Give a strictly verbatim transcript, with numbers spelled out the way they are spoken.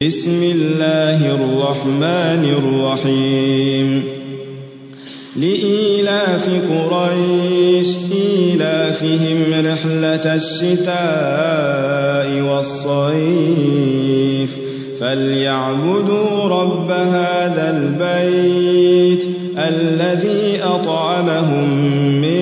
بسم الله الرحمن الرحيم لإيلاف قريش إيلافهم رحلة الشتاء والصيف فليعبدوا رب هذا البيت الذي أطعمهم من